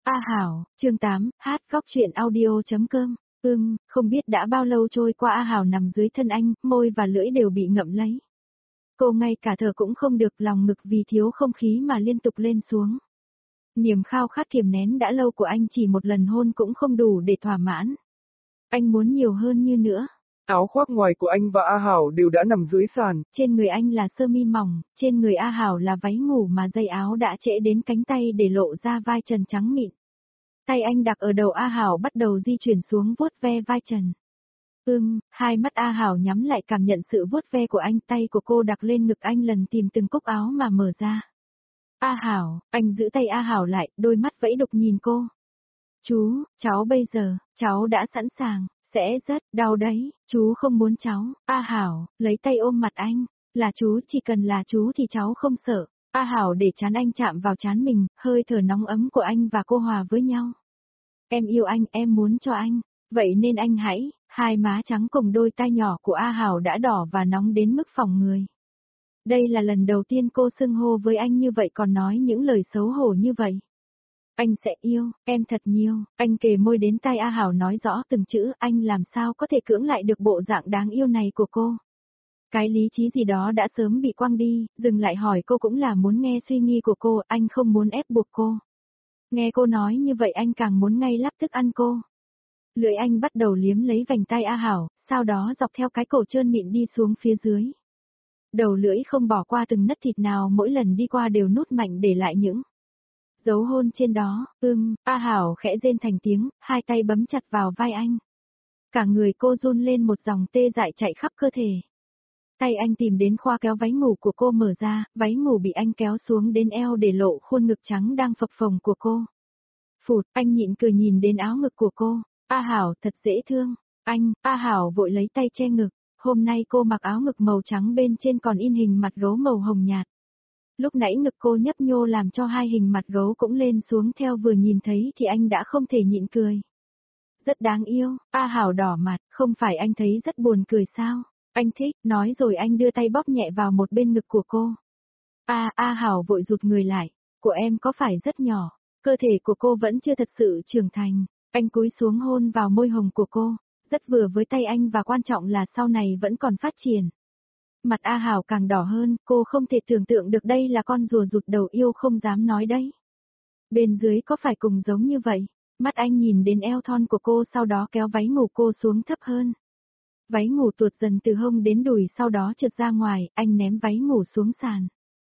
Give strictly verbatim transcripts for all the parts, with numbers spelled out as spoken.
A Hảo, chương tám, hát góc truyện audio.com. Ưm, không biết đã bao lâu trôi qua A Hảo nằm dưới thân anh, môi và lưỡi đều bị ngậm lấy. Cô ngay cả thở cũng không được, lòng ngực vì thiếu không khí mà liên tục lên xuống. Niềm khao khát kiềm nén đã lâu của anh chỉ một lần hôn cũng không đủ để thỏa mãn. Anh muốn nhiều hơn như nữa. Áo khoác ngoài của anh và A Hảo đều đã nằm dưới sàn. Trên người anh là sơ mi mỏng, trên người A Hảo là váy ngủ mà dây áo đã trễ đến cánh tay để lộ ra vai trần trắng mịn. Tay anh đặt ở đầu A Hảo bắt đầu di chuyển xuống vuốt ve vai trần. Ưm, hai mắt A Hảo nhắm lại cảm nhận sự vuốt ve của anh, tay của cô đặt lên ngực anh lần tìm từng cúc áo mà mở ra. A Hảo, anh giữ tay A Hảo lại, đôi mắt vẫy đục nhìn cô. Chú, cháu bây giờ, cháu đã sẵn sàng, sẽ rất đau đấy, chú không muốn cháu. A Hảo, lấy tay ôm mặt anh, là chú, chỉ cần là chú thì cháu không sợ. A Hảo để trán anh chạm vào trán mình, hơi thở nóng ấm của anh và cô hòa với nhau. Em yêu anh, em muốn cho anh, vậy nên anh hãy, hai má trắng cùng đôi tai nhỏ của A Hảo đã đỏ và nóng đến mức phỏng người. Đây là lần đầu tiên cô xưng hô với anh như vậy còn nói những lời xấu hổ như vậy. Anh sẽ yêu, em thật nhiều, anh kề môi đến tai A Hảo nói rõ từng chữ, anh làm sao có thể cưỡng lại được bộ dạng đáng yêu này của cô. Cái lý trí gì đó đã sớm bị quăng đi, dừng lại hỏi cô cũng là muốn nghe suy nghĩ của cô, anh không muốn ép buộc cô. Nghe cô nói như vậy anh càng muốn ngay lập tức ăn cô. Lưỡi anh bắt đầu liếm lấy vành tay A Hảo, sau đó dọc theo cái cổ trơn mịn đi xuống phía dưới. Đầu lưỡi không bỏ qua từng nấc thịt nào, mỗi lần đi qua đều nút mạnh để lại những dấu hôn trên đó. Ưm, A Hảo khẽ rên thành tiếng, hai tay bấm chặt vào vai anh. Cả người cô run lên, một dòng tê dại chạy khắp cơ thể. Tay anh tìm đến khoa kéo váy ngủ của cô mở ra, váy ngủ bị anh kéo xuống đến eo để lộ khuôn ngực trắng đang phập phồng của cô. Phụt, anh nhịn cười nhìn đến áo ngực của cô. A Hảo thật dễ thương. Anh, A Hảo vội lấy tay che ngực. Hôm nay cô mặc áo ngực màu trắng, bên trên còn in hình mặt gấu màu hồng nhạt. Lúc nãy ngực cô nhấp nhô làm cho hai hình mặt gấu cũng lên xuống theo, vừa nhìn thấy thì anh đã không thể nhịn cười. Rất đáng yêu. A Hảo đỏ mặt, không phải anh thấy rất buồn cười sao? Anh thích, nói rồi anh đưa tay bóp nhẹ vào một bên ngực của cô. A, A Hảo vội rụt người lại. Của em có phải rất nhỏ? Cơ thể của cô vẫn chưa thật sự trưởng thành. Anh cúi xuống hôn vào môi hồng của cô. Rất vừa với tay anh và quan trọng là sau này vẫn còn phát triển. Mặt A Hảo càng đỏ hơn, cô không thể tưởng tượng được đây là con rùa rụt đầu yêu, không dám nói đấy. Bên dưới có phải cùng giống như vậy? Mắt anh nhìn đến eo thon của cô, sau đó kéo váy ngủ cô xuống thấp hơn. Váy ngủ tuột dần từ hông đến đùi, sau đó trượt ra ngoài, anh ném váy ngủ xuống sàn.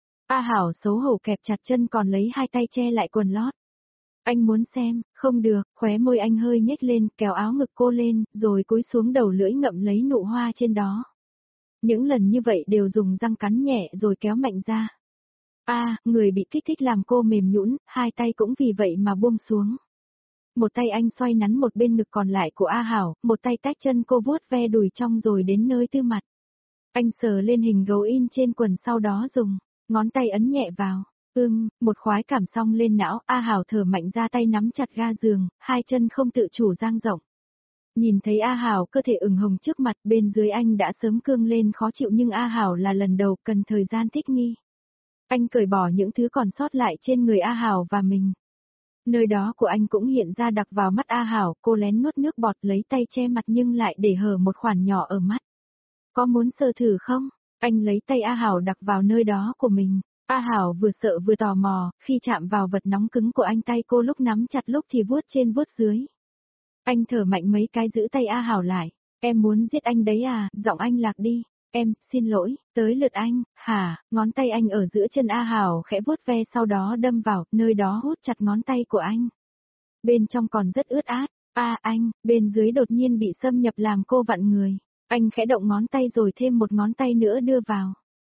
A Hảo xấu hổ kẹp chặt chân, còn lấy hai tay che lại quần lót. Anh muốn xem, không được, khóe môi anh hơi nhếch lên, kéo áo ngực cô lên, rồi cúi xuống, đầu lưỡi ngậm lấy nụ hoa trên đó. Những lần như vậy đều dùng răng cắn nhẹ rồi kéo mạnh ra. A, à, người bị kích thích làm cô mềm nhũn, hai tay cũng vì vậy mà buông xuống. Một tay anh xoay nắn một bên ngực còn lại của A Hảo, một tay tách chân cô vuốt ve đùi trong rồi đến nơi tư mặt. Anh sờ lên hình gấu in trên quần, sau đó dùng ngón tay ấn nhẹ vào. Ưm, một khoái cảm xong lên não, A Hảo thở mạnh ra, tay nắm chặt ga giường, hai chân không tự chủ dang rộng. Nhìn thấy A Hảo cơ thể ửng hồng trước mặt, bên dưới anh đã sớm cương lên khó chịu, nhưng A Hảo là lần đầu, cần thời gian thích nghi. Anh cởi bỏ những thứ còn sót lại trên người A Hảo và mình. Nơi đó của anh cũng hiện ra đặc vào mắt A Hảo, cô lén nuốt nước bọt, lấy tay che mặt nhưng lại để hở một khoản nhỏ ở mắt. Có muốn sờ thử không? Anh lấy tay A Hảo đặt vào nơi đó của mình. A Hảo vừa sợ vừa tò mò, khi chạm vào vật nóng cứng của anh, tay cô lúc nắm chặt lúc thì vuốt trên vuốt dưới. Anh thở mạnh mấy cái giữ tay A Hảo lại. Em muốn giết anh đấy à? Giọng anh lạc đi. Em, xin lỗi, tới lượt anh. Hả? Ngón tay anh ở giữa chân A Hảo khẽ vuốt ve, sau đó đâm vào, nơi đó hút chặt ngón tay của anh. Bên trong còn rất ướt át. A à, anh, bên dưới đột nhiên bị xâm nhập làm cô vặn người. Anh khẽ động ngón tay rồi thêm một ngón tay nữa đưa vào.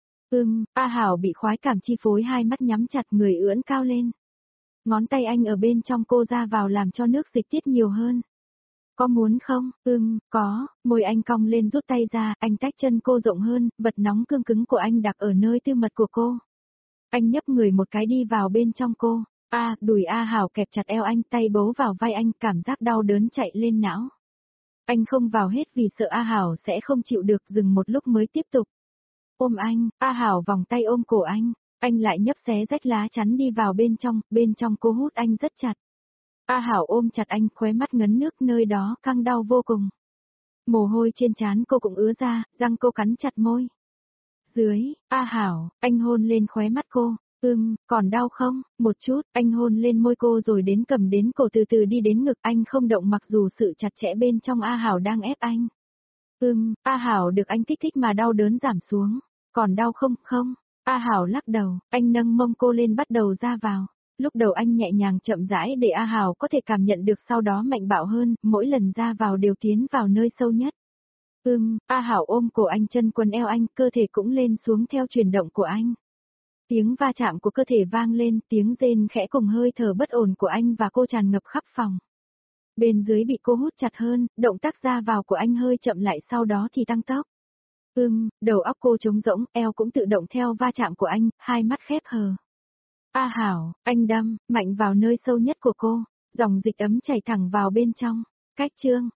Ừm, A Hảo bị khoái cảm chi phối, hai mắt nhắm chặt, người ưỡn cao lên. Ngón tay anh ở bên trong cô ra vào làm cho nước dịch tiết nhiều hơn. Có muốn không? Ừm, có. Môi anh cong lên, rút tay ra, anh tách chân cô rộng hơn, vật nóng cương cứng của anh đặt ở nơi tư mật của cô. Anh nhấp người một cái đi vào bên trong cô. A, à, đùi A Hảo kẹp chặt eo anh, tay bấu vào vai anh, cảm giác đau đớn chạy lên não. Anh không vào hết vì sợ A Hảo sẽ không chịu được, dừng một lúc mới tiếp tục. Ôm anh, A Hảo vòng tay ôm cổ anh, anh lại nhấp xé rách lá chắn đi vào bên trong, bên trong cô hút anh rất chặt. A Hảo ôm chặt anh, khóe mắt ngấn nước, nơi đó căng đau vô cùng. Mồ hôi trên trán cô cũng ứa ra, răng cô cắn chặt môi. Dưới, A Hảo, anh hôn lên khóe mắt cô. Ừm, còn đau không? Một chút, anh hôn lên môi cô rồi đến cầm đến cổ, từ từ đi đến ngực anh không động mặc dù sự chặt chẽ bên trong A Hảo đang ép anh. Ừm, A Hảo được anh kích thích mà đau đớn giảm xuống. Còn đau không? Không. A Hảo lắc đầu, anh nâng mông cô lên bắt đầu ra vào. Lúc đầu anh nhẹ nhàng chậm rãi để A Hảo có thể cảm nhận được, sau đó mạnh bạo hơn, mỗi lần ra vào đều tiến vào nơi sâu nhất. Ừm, A Hảo ôm cổ anh, chân quấn eo anh, cơ thể cũng lên xuống theo chuyển động của anh. Tiếng va chạm của cơ thể vang lên, tiếng rên khẽ cùng hơi thở bất ổn của anh và cô tràn ngập khắp phòng. Bên dưới bị cô hút chặt hơn, động tác ra vào của anh hơi chậm lại, sau đó thì tăng tốc. Ừm, đầu óc cô trống rỗng, eo cũng tự động theo va chạm của anh, hai mắt khép hờ. A Hảo, anh đâm mạnh vào nơi sâu nhất của cô, dòng dịch ấm chảy thẳng vào bên trong. Cách chương